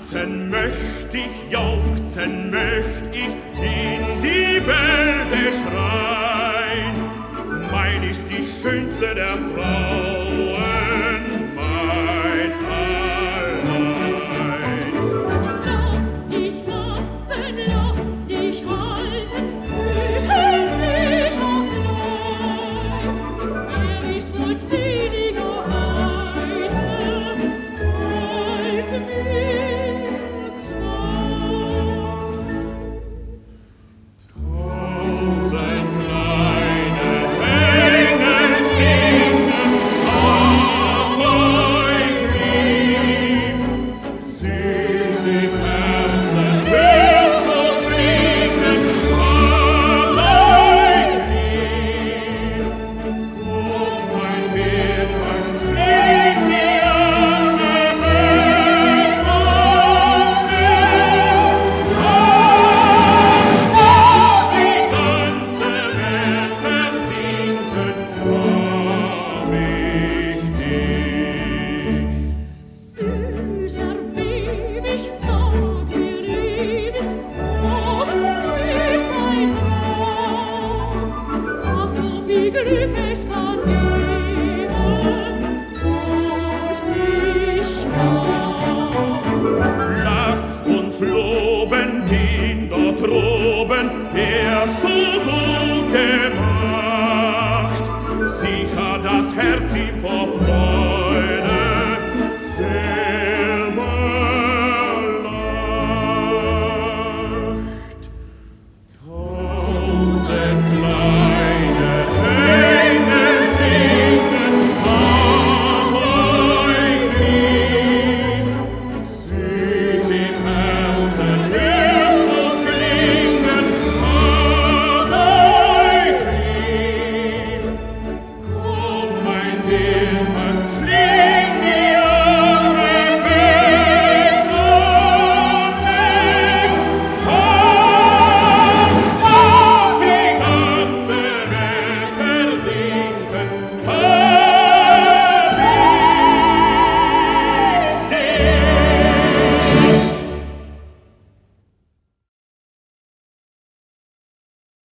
jauchzen möcht ich in die Welt schreien. Mein ist die schönste der Frauen, mein allein. Lass dich lassen, lass dich halten, küsse dich auf Leib. Wer ist wohl seliger heute als wir zwei? Tausend kleine Engel singen, habt euch lieb. Süße Kerzen, Christus klingen, habt euch lieb. Komm, mein Wertfang, schläg mir eine Fest auf die ganze Welt versinken, hab ich dich. Süßer Baby, ich sag mir ewig, oh, du bist ein Traum. Ach, so viel Glück es kann geben, muss nicht schauen. Lass uns loben den dort droben, der so gut gemacht. Sicher das Herz ihm vor Freude sehr